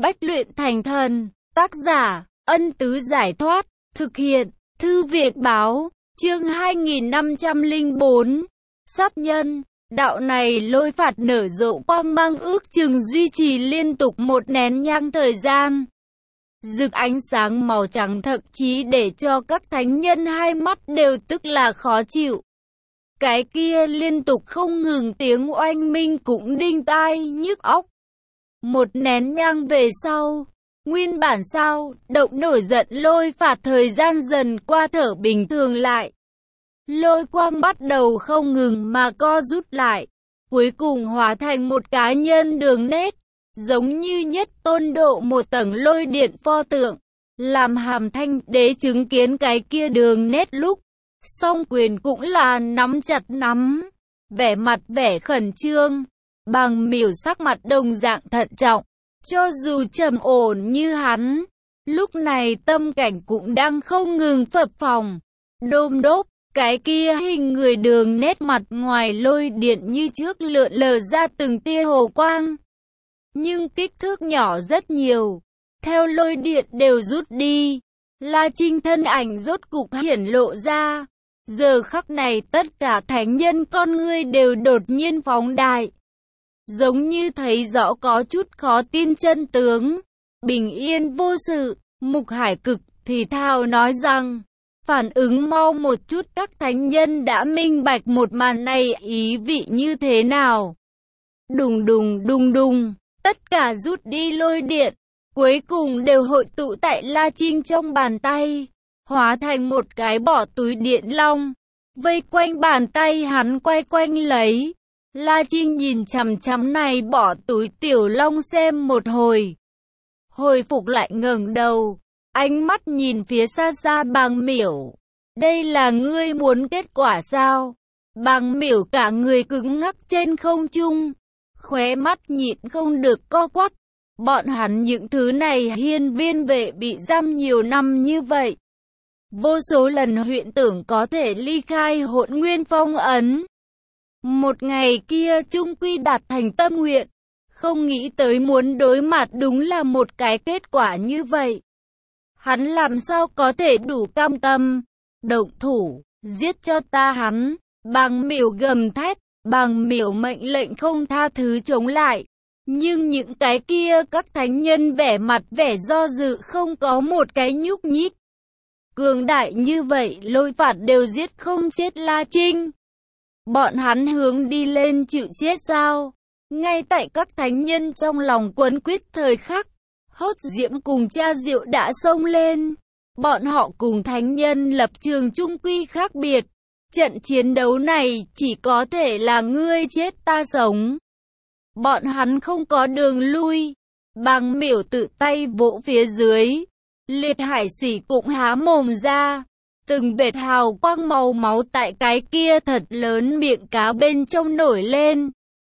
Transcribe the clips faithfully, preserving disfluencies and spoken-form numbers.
Bách luyện thành thần. Tác giả, Ân Tứ Giải Thoát. Thực hiện, Thư Việt Báo. Chương hai nghìn năm trăm lẻ bốn. Sát nhân. Đạo này lôi phạt nở rộ quang mang ước chừng duy trì liên tục một nén nhang thời gian. Rực ánh sáng màu trắng thậm chí để cho các thánh nhân hai mắt đều tức là khó chịu. Cái kia liên tục không ngừng tiếng oanh minh cũng đinh tai nhức óc. Một nén nhang về sau, nguyên bản sao động nổi giận lôi phạt thời gian dần qua thở bình thường lại. Lôi quang bắt đầu không ngừng mà co rút lại, cuối cùng hóa thành một cá nhân đường nét, giống như nhất tôn độ một tầng lôi điện pho tượng. Làm Hàm Thanh Đế chứng kiến cái kia đường nét lúc, song quyền cũng là nắm chặt nắm, vẻ mặt vẻ khẩn trương. Bàng Miểu sắc mặt đồng dạng thận trọng, cho dù trầm ổn như hắn, lúc này tâm cảnh cũng đang không ngừng phập phồng. Đôm đốp, cái kia hình người đường nét mặt ngoài lôi điện như trước lượn lờ ra từng tia hồ quang, nhưng kích thước nhỏ rất nhiều. Theo lôi điện đều rút đi, La Trinh thân ảnh rốt cục hiển lộ ra. Giờ khắc này tất cả thánh nhân con ngươi đều đột nhiên phóng đại, giống như thấy rõ có chút khó tin chân tướng. Bình yên vô sự, Mục Hải Cực thì thào nói rằng, phản ứng mau một chút, các thánh nhân đã minh bạch một màn này ý vị như thế nào. Đùng đùng đùng đùng, tất cả rút đi lôi điện, cuối cùng đều hội tụ tại La Trinh trong bàn tay, hóa thành một cái bỏ túi điện long, vây quanh bàn tay hắn quay quanh lấy. La Trinh nhìn chằm chằm này bỏ túi tiểu long xem một hồi, hồi phục lại ngẩng đầu, ánh mắt nhìn phía xa xa Bàng Miểu. Đây là ngươi muốn kết quả sao? Bàng Miểu cả người cứng ngắc trên không trung, khóe mắt nhịn không được co quắp. Bọn hắn những thứ này hiên viên vệ bị giam nhiều năm như vậy, vô số lần huyễn tưởng có thể ly khai Hỗn Nguyên phong ấn, một ngày kia chung quy đạt thành tâm nguyện. Không nghĩ tới muốn đối mặt đúng là một cái kết quả như vậy. Hắn làm sao có thể đủ cam tâm? Động thủ, giết cho ta hắn! Bàng Miểu gầm thét. Bàng Miểu mệnh lệnh không tha thứ chống lại. Nhưng những cái kia các thánh nhân vẻ mặt vẻ do dự, không có một cái nhúc nhích. Cường đại như vậy lôi phạt đều giết không chết La Trinh. Bọn hắn hướng đi lên chịu chết sao? Ngay tại các thánh nhân trong lòng quấn quýt thời khắc, Hốt Diễm cùng Cha Diệu đã xông lên. Bọn họ cùng thánh nhân lập trường chung quy khác biệt. Trận chiến đấu này chỉ có thể là ngươi chết ta sống. Bọn hắn không có đường lui. Bàng Miểu tự tay vỗ phía dưới. Liệt Hải Sỉ cũng há mồm ra. Từng vệt hào quang màu máu tại cái kia thật lớn miệng cá bên trong nổi lên.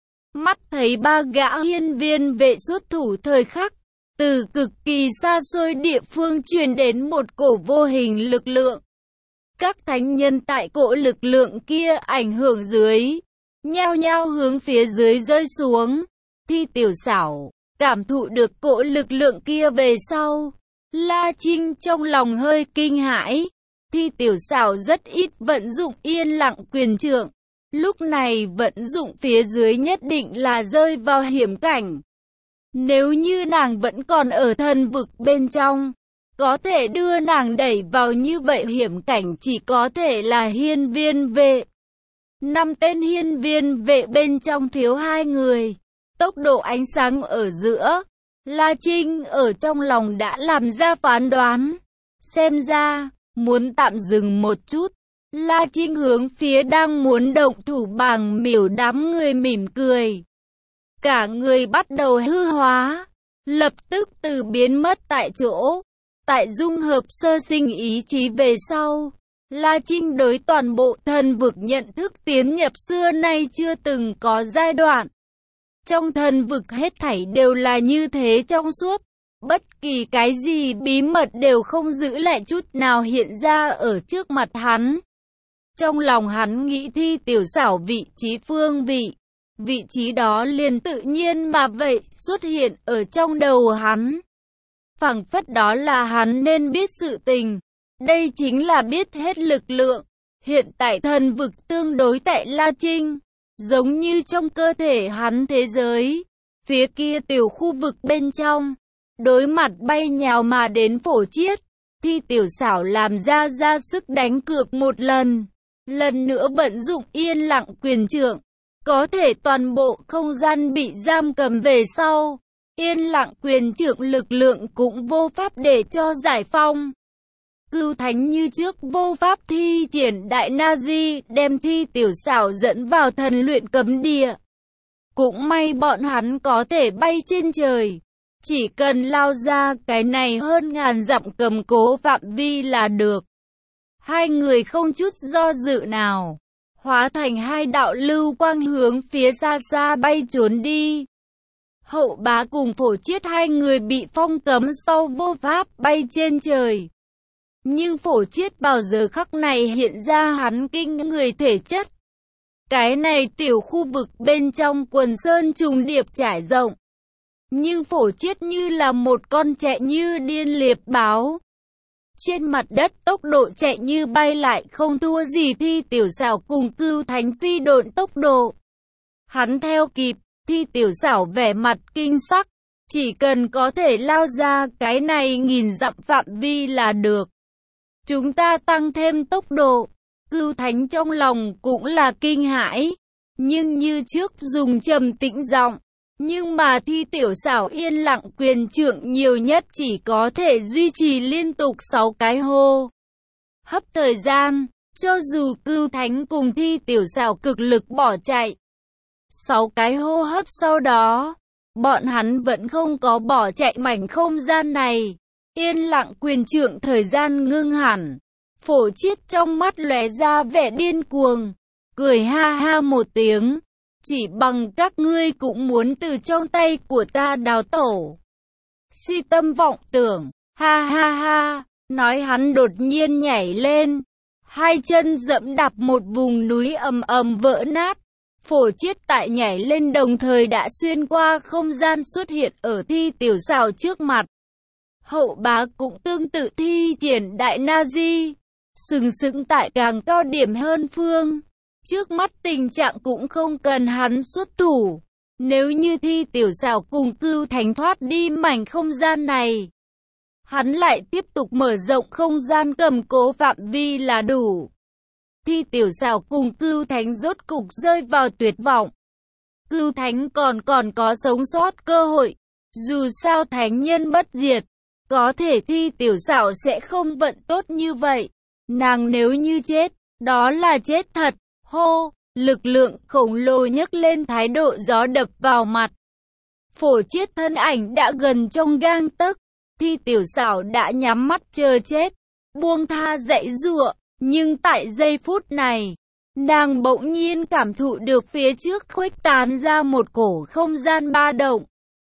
Mắt thấy ba gã hiên viên vệ xuất thủ thời khắc, từ cực kỳ xa xôi địa phương truyền đến một cổ vô hình lực lượng. Các thánh nhân tại cỗ lực lượng kia ảnh hưởng dưới, nhao nhao hướng phía dưới rơi xuống. Thi Tiểu Xảo cảm thụ được cỗ lực lượng kia về sau, La Trinh trong lòng hơi kinh hãi. Thi Tiểu Xảo rất ít vận dụng yên lặng quyền trượng, lúc này vận dụng phía dưới nhất định là rơi vào hiểm cảnh. Nếu như nàng vẫn còn ở thần vực bên trong, có thể đưa nàng đẩy vào như vậy hiểm cảnh chỉ có thể là hiên viên vệ. Năm tên hiên viên vệ bên trong thiếu hai người. Tốc độ ánh sáng ở giữa, La Trinh ở trong lòng đã làm ra phán đoán. Xem ra, muốn tạm dừng một chút. La Trinh hướng phía đang muốn động thủ Bàng Miểu đám người mỉm cười. Cả người bắt đầu hư hóa, lập tức từ biến mất tại chỗ. Tại dung hợp sơ sinh ý chí về sau, La Trinh đối toàn bộ thần vực nhận thức tiến nhập xưa nay chưa từng có giai đoạn. Trong thần vực hết thảy đều là như thế trong suốt, bất kỳ cái gì bí mật đều không giữ lại chút nào hiện ra ở trước mặt hắn. Trong lòng hắn nghĩ Thi Tiểu Xảo vị trí phương vị, vị trí đó liền tự nhiên mà vậy xuất hiện ở trong đầu hắn. Phảng phất đó là hắn nên biết sự tình. Đây chính là biết hết lực lượng. Hiện tại thần vực tương đối tại La Trinh, giống như trong cơ thể hắn thế giới. Phía kia tiểu khu vực bên trong, đối mặt bay nhào mà đến Phổ Chiết, Thi Tiểu Xảo làm ra ra sức đánh cược một lần. Lần nữa vận dụng yên lặng quyền trượng, có thể toàn bộ không gian bị giam cầm về sau. Yên lặng quyền trượng lực lượng cũng vô pháp để cho giải phong. Cửu Thánh như trước vô pháp thi triển đại na di đem Thi Tiểu Xảo dẫn vào thần luyện cấm địa. Cũng may bọn hắn có thể bay trên trời. Chỉ cần lao ra cái này hơn ngàn dặm cầm cố phạm vi là được. Hai người không chút do dự nào, hóa thành hai đạo lưu quang hướng phía xa xa bay trốn đi. Hậu Bá cùng Phổ Chiết hai người bị phong cấm sau vô pháp bay trên trời. Nhưng Phổ Chiết vào giờ khắc này hiện ra hắn kinh người thể chất. Cái này tiểu khu vực bên trong quần sơn trùng điệp trải rộng. Nhưng Phổ Chiết như là một con chạy như điên liệp báo. Trên mặt đất tốc độ chạy như bay lại không thua gì Thi Tiểu Xảo cùng Cửu Thánh phi độn tốc độ. Hắn theo kịp, Thi Tiểu Xảo vẻ mặt kinh sắc. Chỉ cần có thể lao ra cái này nghìn dặm phạm vi là được. Chúng ta tăng thêm tốc độ. Cửu Thánh trong lòng cũng là kinh hãi. Nhưng như trước dùng trầm tĩnh giọng. Nhưng mà Thi Tiểu Xảo yên lặng quyền trượng nhiều nhất chỉ có thể duy trì liên tục sáu cái hô hấp thời gian, cho dù Cửu Thánh cùng Thi Tiểu Xảo cực lực bỏ chạy. Sáu cái hô hấp sau đó, bọn hắn vẫn không có bỏ chạy mảnh không gian này. Yên lặng quyền trượng thời gian ngưng hẳn. Phổ Chiết trong mắt lóe ra vẻ điên cuồng, cười ha ha một tiếng. Chỉ bằng các ngươi cũng muốn từ trong tay của ta đào tẩu. Si tâm vọng tưởng, ha ha ha, nói hắn đột nhiên nhảy lên. Hai chân dẫm đạp một vùng núi ầm ầm vỡ nát. Phổ Chiết tại nhảy lên đồng thời đã xuyên qua không gian xuất hiện ở Thi Tiểu Xảo trước mặt. Hậu Bá cũng tương tự thi triển đại na di, sừng sững tại càng cao điểm hơn phương. Trước mắt tình trạng cũng không cần hắn xuất thủ. Nếu như Thi Tiểu Xảo cùng Cửu Thánh thoát đi mảnh không gian này, hắn lại tiếp tục mở rộng không gian cầm cố phạm vi là đủ. Thi Tiểu Xảo cùng Cửu Thánh rốt cục rơi vào tuyệt vọng. Cửu Thánh còn còn có sống sót cơ hội. Dù sao thánh nhân bất diệt, có thể Thi Tiểu Xảo sẽ không vận tốt như vậy. Nàng nếu như chết, đó là chết thật. Hô, lực lượng khổng lồ nhấc lên thái độ gió đập vào mặt. Phổ Chiết thân ảnh đã gần trong gang tấc. Thi Tiểu Xảo đã nhắm mắt chờ chết, buông tha dãy giụa. Nhưng tại giây phút này, nàng bỗng nhiên cảm thụ được phía trước khuếch tán ra một cổ không gian ba động.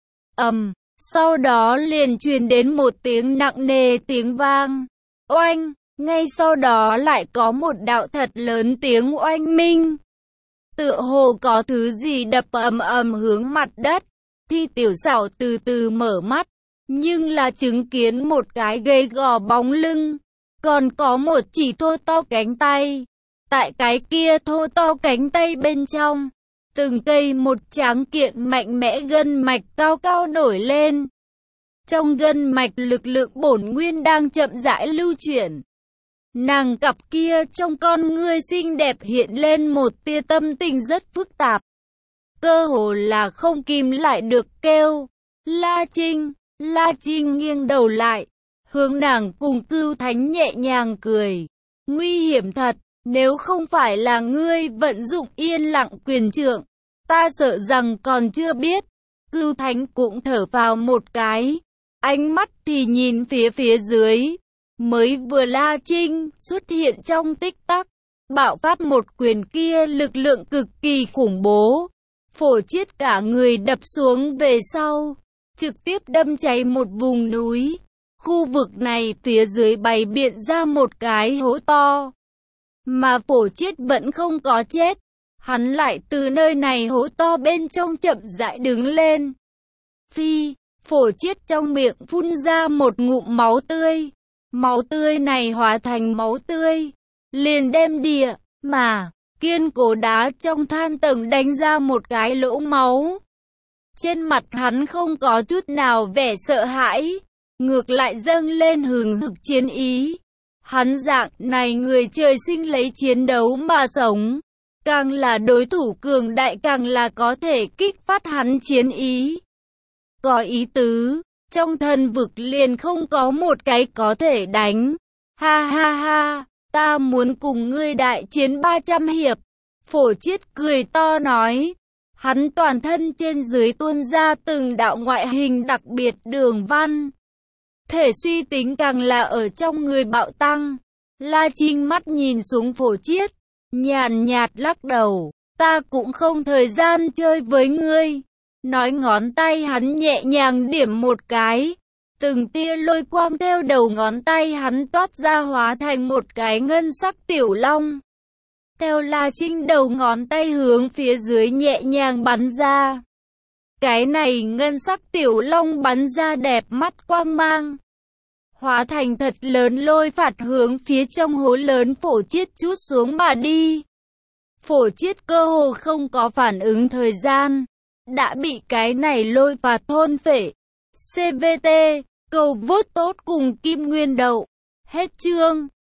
Ầm, um, sau đó liền truyền đến một tiếng nặng nề tiếng vang. Oanh! Ngay sau đó lại có một đạo thật lớn tiếng oanh minh. Tựa hồ có thứ gì đập ầm ầm hướng mặt đất. Thi Tiểu Xảo từ từ mở mắt, nhưng là chứng kiến một cái gầy gò bóng lưng, còn có một chỉ thô to cánh tay. Tại cái kia thô to cánh tay bên trong, từng cây một tráng kiện mạnh mẽ gân mạch cao cao nổi lên. Trong gân mạch lực lượng bổn nguyên đang chậm rãi lưu chuyển. Nàng cặp kia trong con ngươi xinh đẹp hiện lên một tia tâm tình rất phức tạp. Cơ hồ là không kìm lại được kêu. La Trinh, La Trinh nghiêng đầu lại, hướng nàng cùng Cửu Thánh nhẹ nhàng cười. Nguy hiểm thật, nếu không phải là ngươi vận dụng yên lặng quyền trượng, ta sợ rằng còn chưa biết. Cửu Thánh cũng thở vào một cái, ánh mắt thì nhìn phía phía dưới. Mới vừa La Trinh xuất hiện trong tích tắc, bạo phát một quyền kia lực lượng cực kỳ khủng bố. Phổ Chiết cả người đập xuống về sau, trực tiếp đâm cháy một vùng núi. Khu vực này phía dưới bày biện ra một cái hố to. Mà Phổ Chiết vẫn không có chết. Hắn lại từ nơi này hố to bên trong chậm rãi đứng lên. Phi, Phổ Chiết trong miệng phun ra một ngụm máu tươi. Máu tươi này hóa thành máu tươi, liền đem địa, mà, kiên cố đá trong than tầng đánh ra một cái lỗ máu. Trên mặt hắn không có chút nào vẻ sợ hãi, ngược lại dâng lên hừng hực chiến ý. Hắn dạng này người trời sinh lấy chiến đấu mà sống, càng là đối thủ cường đại càng là có thể kích phát hắn chiến ý. Có ý tứ, trong thần vực liền không có một cái có thể đánh. Ha ha ha, ta muốn cùng ngươi đại chiến ba trăm hiệp. Phổ Chiết cười to nói. Hắn toàn thân trên dưới tuôn ra từng đạo ngoại hình đặc biệt đường văn. Thể suy tính càng là ở trong người bạo tăng. La Trinh mắt nhìn xuống Phổ Chiết, nhàn nhạt lắc đầu. Ta cũng không thời gian chơi với ngươi. Nói ngón tay hắn nhẹ nhàng điểm một cái. Từng tia lôi quang theo đầu ngón tay hắn toát ra hóa thành một cái ngân sắc tiểu long. Theo La Trinh đầu ngón tay hướng phía dưới nhẹ nhàng bắn ra. Cái này ngân sắc tiểu long bắn ra đẹp mắt quang mang. Hóa thành thật lớn lôi phạt hướng phía trong hố lớn Phổ Chiết chút xuống mà đi. Phổ Chiết cơ hồ không có phản ứng thời gian. Đã bị cái này lôi phạt thôn phệ. xê vê tê, cầu vote tốt cùng Kim Nguyên Đậu. Hết chương.